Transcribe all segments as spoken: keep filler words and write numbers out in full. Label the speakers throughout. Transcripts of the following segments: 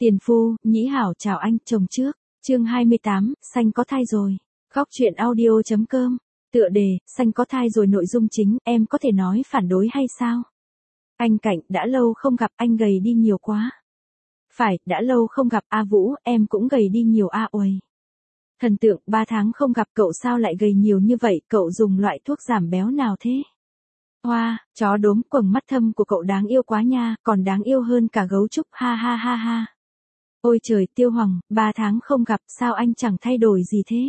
Speaker 1: Tiền phu, nhĩ hảo chào anh, chồng trước. Chương hai mươi tám, Xanh có thai rồi. Góc truyện audio chấm com. Tựa đề, Xanh có thai rồi. Nội dung chính, em có thể nói phản đối hay sao? Anh Cảnh, đã lâu không gặp, anh gầy đi nhiều quá. Phải, đã lâu không gặp, A Vũ, em cũng gầy đi nhiều a uầy. Thần tượng, ba tháng không gặp cậu sao lại gầy nhiều như vậy, cậu dùng loại thuốc giảm béo nào thế? Hoa, chó đốm, quầng mắt thâm của cậu đáng yêu quá nha, còn đáng yêu hơn cả gấu trúc, ha ha ha ha. Ôi trời, Tiêu Hoàng, ba tháng không gặp, sao anh chẳng thay đổi gì thế?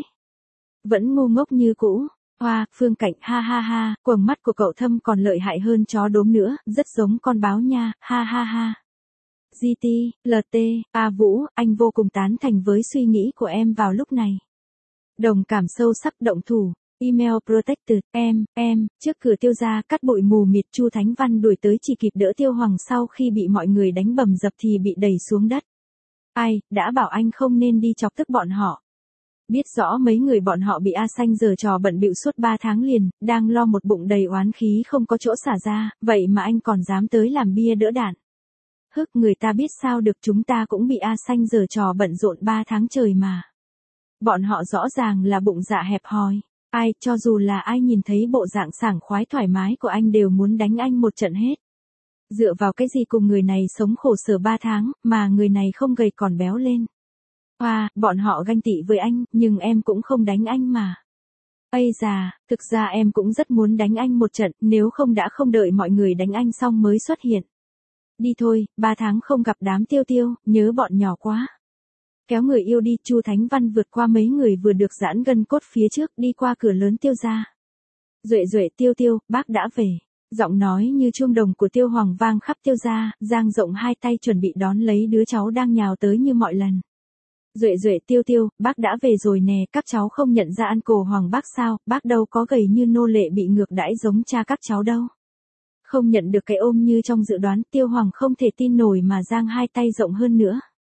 Speaker 1: Vẫn ngu ngốc như cũ. Hoa, Phương Cảnh, ha ha ha, quầng mắt của cậu thâm còn lợi hại hơn chó đốm nữa, rất giống con báo nha, ha ha ha. giê tê, lờ tê, A Vũ, anh vô cùng tán thành với suy nghĩ của em vào lúc này. Đồng cảm sâu sắc, động thủ. Email protected, em, em, trước cửa Tiêu gia cắt bụi mù mịt. Chu Thánh Văn đuổi tới chỉ kịp đỡ Tiêu Hoàng sau khi bị mọi người đánh bầm dập thì bị đẩy xuống đất. Ai, đã bảo anh không nên đi chọc tức bọn họ. Biết rõ mấy người bọn họ bị A Xanh giở trò bận bịu suốt ba tháng liền, đang lo một bụng đầy oán khí không có chỗ xả ra, vậy mà anh còn dám tới làm bia đỡ đạn. Hức, người ta biết sao được, chúng ta cũng bị A Xanh giở trò bận rộn ba tháng trời mà. Bọn họ rõ ràng là bụng dạ hẹp hòi. Ai, cho dù là ai nhìn thấy bộ dạng sảng khoái thoải mái của anh đều muốn đánh anh một trận hết. Dựa vào cái gì cùng người này sống khổ sở ba tháng, mà người này không gầy còn béo lên. Hoa, bọn họ ganh tị với anh, nhưng em cũng không đánh anh mà. Ây già, thực ra em cũng rất muốn đánh anh một trận, nếu không đã không đợi mọi người đánh anh xong mới xuất hiện. Đi thôi, ba tháng không gặp đám Tiêu Tiêu, nhớ bọn nhỏ quá. Kéo người yêu đi, Chu Thánh Văn vượt qua mấy người vừa được giãn gân cốt phía trước, đi qua cửa lớn Tiêu gia. Duệ duệ, Tiêu Tiêu, bác đã về. Giọng nói như chuông đồng của Tiêu Hoàng vang khắp Tiêu gia, dang rộng hai tay chuẩn bị đón lấy đứa cháu đang nhào tới như mọi lần. Duệ duệ, Tiêu Tiêu, bác đã về rồi nè, các cháu không nhận ra ăn cổ Hoàng bác sao, bác đâu có gầy như nô lệ bị ngược đãi giống cha các cháu đâu. Không nhận được cái ôm như trong dự đoán, Tiêu Hoàng không thể tin nổi mà giang hai tay rộng hơn nữa.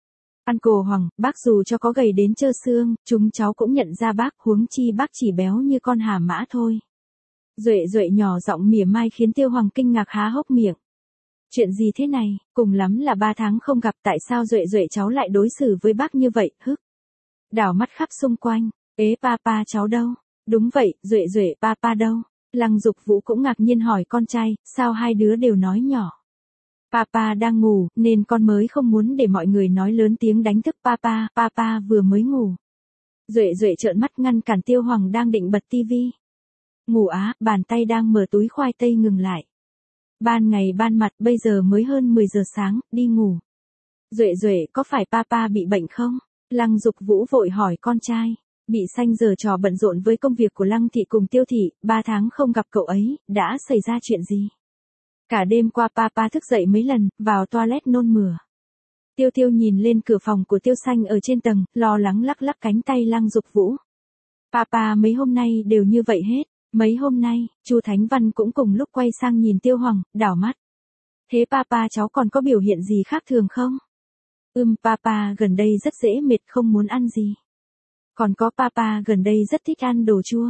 Speaker 1: Ăn cổ Hoàng, bác dù cho có gầy đến trơ xương, chúng cháu cũng nhận ra bác, huống chi bác chỉ béo như con hà mã thôi. Duệ duệ nhỏ giọng mỉa mai khiến Tiêu Hoàng kinh ngạc há hốc miệng. Chuyện gì thế này, cùng lắm là ba tháng không gặp, tại sao duệ duệ cháu lại đối xử với bác như vậy, hức. Đảo mắt khắp xung quanh, ế papa cháu đâu? Đúng vậy, duệ duệ papa đâu? Lăng Dục Vũ cũng ngạc nhiên hỏi con trai, sao hai đứa đều nói nhỏ? Papa đang ngủ, nên con mới không muốn để mọi người nói lớn tiếng đánh thức papa, papa vừa mới ngủ. Duệ duệ trợn mắt ngăn cản Tiêu Hoàng đang định bật tivi. Ngủ á, bàn tay đang mở túi khoai tây ngừng lại. Ban ngày ban mặt, bây giờ mới hơn mười giờ sáng, đi ngủ. Duệ duệ, có phải papa bị bệnh không? Lăng Dục Vũ vội hỏi con trai. Bị Xanh giở trò bận rộn với công việc của Lăng thị cùng Tiêu thị, ba tháng không gặp cậu ấy, đã xảy ra chuyện gì? Cả đêm qua papa thức dậy mấy lần, vào toilet nôn mửa. Tiêu Tiêu nhìn lên cửa phòng của Tiêu Xanh ở trên tầng, lo lắng lắc lắc cánh tay Lăng Dục Vũ. Papa mấy hôm nay đều như vậy hết. Mấy hôm nay, Chu Thánh Văn cũng cùng lúc quay sang nhìn Tiêu Hoàng, đảo mắt. Thế papa cháu còn có biểu hiện gì khác thường không? Ừm, papa gần đây rất dễ mệt, không muốn ăn gì. Còn có papa gần đây rất thích ăn đồ chua.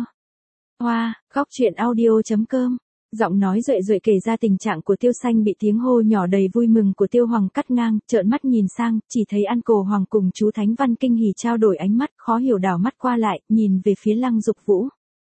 Speaker 1: Hoa, góc truyện audio chấm com. Giọng nói duệ duệ kể ra tình trạng của Tiêu Xanh bị tiếng hô nhỏ đầy vui mừng của Tiêu Hoàng cắt ngang, trợn mắt nhìn sang, chỉ thấy An Cổ Hoàng cùng chú Thánh Văn kinh hỉ trao đổi ánh mắt, khó hiểu đảo mắt qua lại, nhìn về phía Lăng Dục Vũ.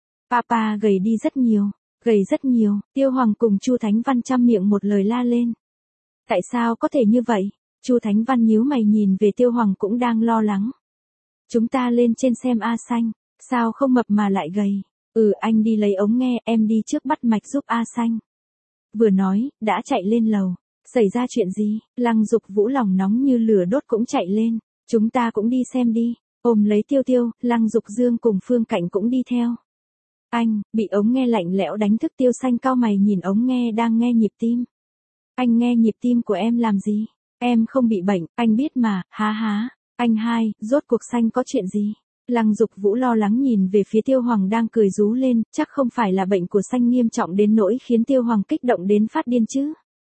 Speaker 1: Papa gầy đi rất nhiều, gầy rất nhiều, Tiêu Hoàng cùng Chu Thánh Văn chăm miệng một lời la lên. Tại sao có thể như vậy? Chu Thánh Văn nhíu mày nhìn về Tiêu Hoàng cũng đang lo lắng. Chúng ta lên trên xem A Xanh, sao không mập mà lại gầy? Ừ, anh đi lấy ống nghe, em đi trước bắt mạch giúp A Xanh. Vừa nói, đã chạy lên lầu. Xảy ra chuyện gì? Lăng Dục Vũ lòng nóng như lửa đốt cũng chạy lên. Chúng ta cũng đi xem đi. Ôm lấy Tiêu Tiêu, Lăng Dục Dương cùng Phương Cảnh cũng đi theo. Anh, bị ống nghe lạnh lẽo đánh thức. Tiêu Xanh cau mày nhìn ống nghe đang nghe nhịp tim. Anh nghe nhịp tim của em làm gì? Em không bị bệnh, anh biết mà, há há. Anh hai, rốt cuộc Xanh có chuyện gì? Lăng Dục Vũ lo lắng nhìn về phía Tiêu Hoàng đang cười rú lên, chắc không phải là bệnh của Xanh nghiêm trọng đến nỗi khiến Tiêu Hoàng kích động đến phát điên chứ.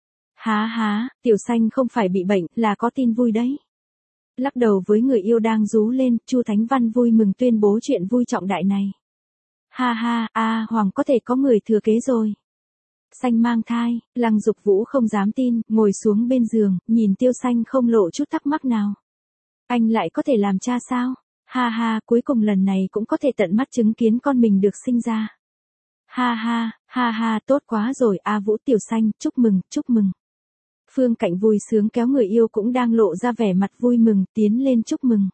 Speaker 1: Há há, Tiểu Xanh không phải bị bệnh, là có tin vui đấy. Lắc đầu với người yêu đang rú lên, Chu Thánh Văn vui mừng tuyên bố chuyện vui trọng đại này. Ha ha, a Hoàng có thể có người thừa kế rồi. Xanh mang thai, Lăng Dục Vũ không dám tin, ngồi xuống bên giường, nhìn Tiêu Xanh không lộ chút thắc mắc nào. Anh lại có thể làm cha sao? Ha ha, cuối cùng lần này cũng có thể tận mắt chứng kiến con mình được sinh ra. Ha ha, ha ha, tốt quá rồi, A Vũ Tiểu Xanh, chúc mừng, chúc mừng. Phương Cạnh vui sướng kéo người yêu cũng đang lộ ra vẻ mặt vui mừng, tiến lên chúc mừng.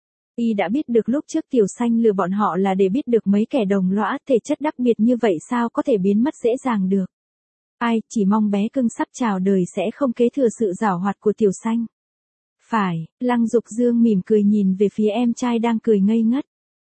Speaker 1: Y đã biết được lúc trước Tiểu Xanh lừa bọn họ là để biết được mấy kẻ đồng lõa thể chất đặc biệt như vậy sao có thể biến mất dễ dàng được. Ai, chỉ mong bé cưng sắp chào đời sẽ không kế thừa sự giảo hoạt của Tiểu Xanh. Phải, Lăng Dục Dương mỉm cười nhìn về phía em trai đang cười ngây ngất.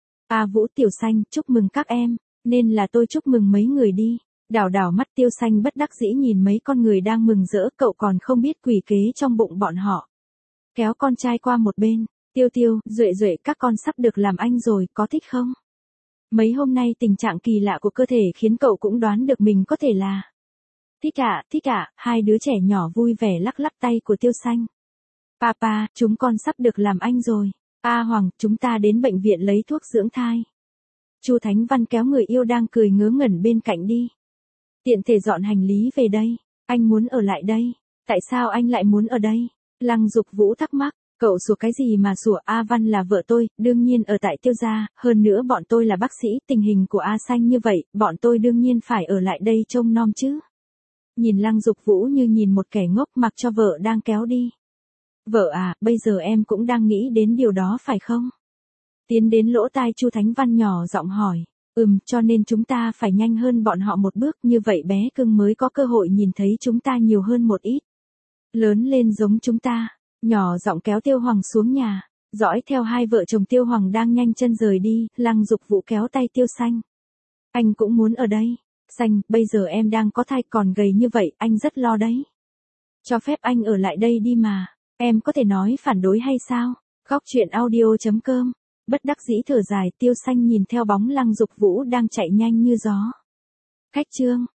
Speaker 1: A Vũ Tiểu Xanh, chúc mừng các em, nên là tôi chúc mừng mấy người đi. Đảo đảo mắt Tiêu Xanh bất đắc dĩ nhìn mấy con người đang mừng rỡ, cậu còn không biết quỷ kế trong bụng bọn họ. Kéo con trai qua một bên, Tiêu Tiêu, Duệ Duệ, các con sắp được làm anh rồi, có thích không? Mấy hôm nay tình trạng kỳ lạ của cơ thể khiến cậu cũng đoán được mình có thể là. Thích ạ, thích ạ, hai đứa trẻ nhỏ vui vẻ lắc lắc tay của Tiêu Xanh. Papa, chúng con sắp được làm anh rồi. A Hoàng, chúng ta đến bệnh viện lấy thuốc dưỡng thai. Chu Thánh Văn kéo người yêu đang cười ngớ ngẩn bên cạnh đi. Tiện thể dọn hành lý về đây, anh muốn ở lại đây. Tại sao anh lại muốn ở đây? Lăng Dục Vũ thắc mắc, cậu sủa cái gì mà sủa, A Văn là vợ tôi, đương nhiên ở tại Tiêu gia, hơn nữa bọn tôi là bác sĩ, tình hình của A Xanh như vậy, bọn tôi đương nhiên phải ở lại đây trông nom chứ. Nhìn Lăng Dục Vũ như nhìn một kẻ ngốc mặc cho vợ đang kéo đi. Vợ à, bây giờ em cũng đang nghĩ đến điều đó phải không? Tiến đến lỗ tai Chu Thánh Văn nhỏ giọng hỏi. Ừm, cho nên chúng ta phải nhanh hơn bọn họ một bước, như vậy bé cưng mới có cơ hội nhìn thấy chúng ta nhiều hơn một ít. Lớn lên giống chúng ta, nhỏ giọng kéo Tiêu Hoàng xuống nhà, dõi theo hai vợ chồng Tiêu Hoàng đang nhanh chân rời đi, Lăng Dục Vũ kéo tay Tiêu Xanh. Anh cũng muốn ở đây. Xanh, bây giờ em đang có thai còn gầy như vậy, anh rất lo đấy. Cho phép anh ở lại đây đi mà, em có thể nói phản đối hay sao? Góc truyện audio chấm com. Bất đắc dĩ thở dài, Tiêu Xanh nhìn theo bóng Lăng Dục Vũ đang chạy nhanh như gió. Khách trương.